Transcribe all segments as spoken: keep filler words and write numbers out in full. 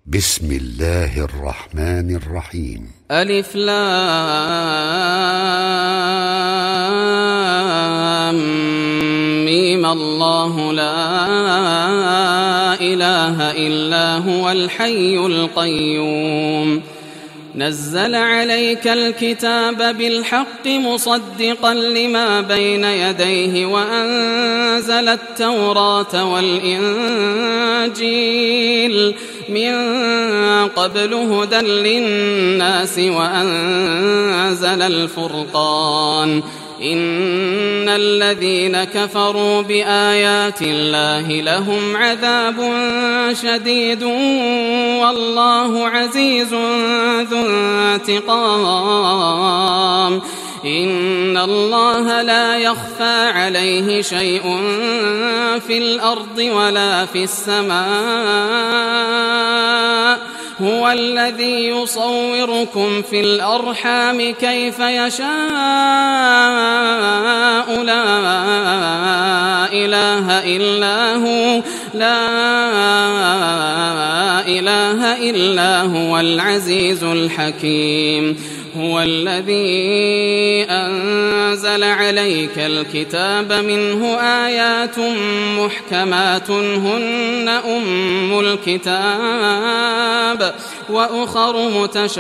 بسم الله الرحمن الرحيم. ألف لام ميم. الله لا إله إلا هو الحي القيوم. نزل عليك الكتاب بالحق مصدقا لما بين يديه وأنزل التوراة والإنجيل من قبل هدى للناس وأنزل الفرقان. إن الذين كفروا بآيات الله لهم عذاب شديد والله عزيز ذو انتقام. إن الله لا يخفى عليه شيء في الأرض ولا في السماء. هو الذي يصوركم في الأرحام كيف يشاء. لا إله إلا هو لا إله إلا هو العزيز الحكيم. هو الذي أنزل عليك الكتاب منه آيات محكمات هن أم الكتاب وأخر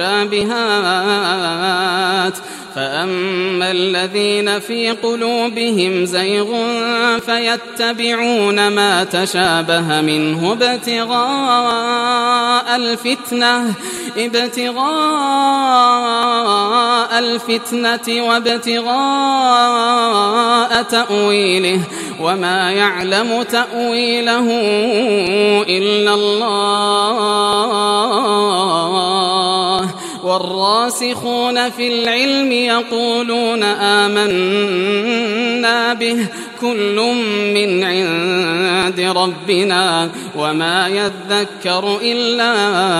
متشابهات. فأما الذين في قلوبهم زيغ فيتبعون ما تشابه منه ابتغاء الفتنة ابتغاء الفتنة وابتغاء تأويله وما يعلم تأويله إلا الله. والراسخون في العلم يقولون آمنا به كل من عند ربنا وما يذكر إلا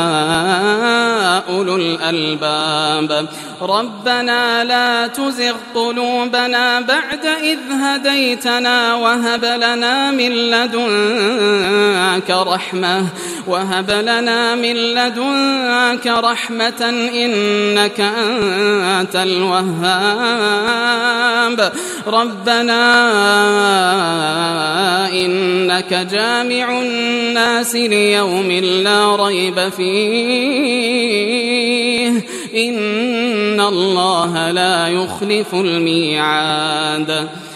أولو الألباب. ربنا لا تزغ قلوبنا بعد إذ هديتنا وهب لنا من لدنك رحمة وهب لنا من لدنك رحمة إنك أنت الوهاب. ربنا إنك جامع الناس ليوم لا ريب فيه إن الله لا يخلف الميعاد.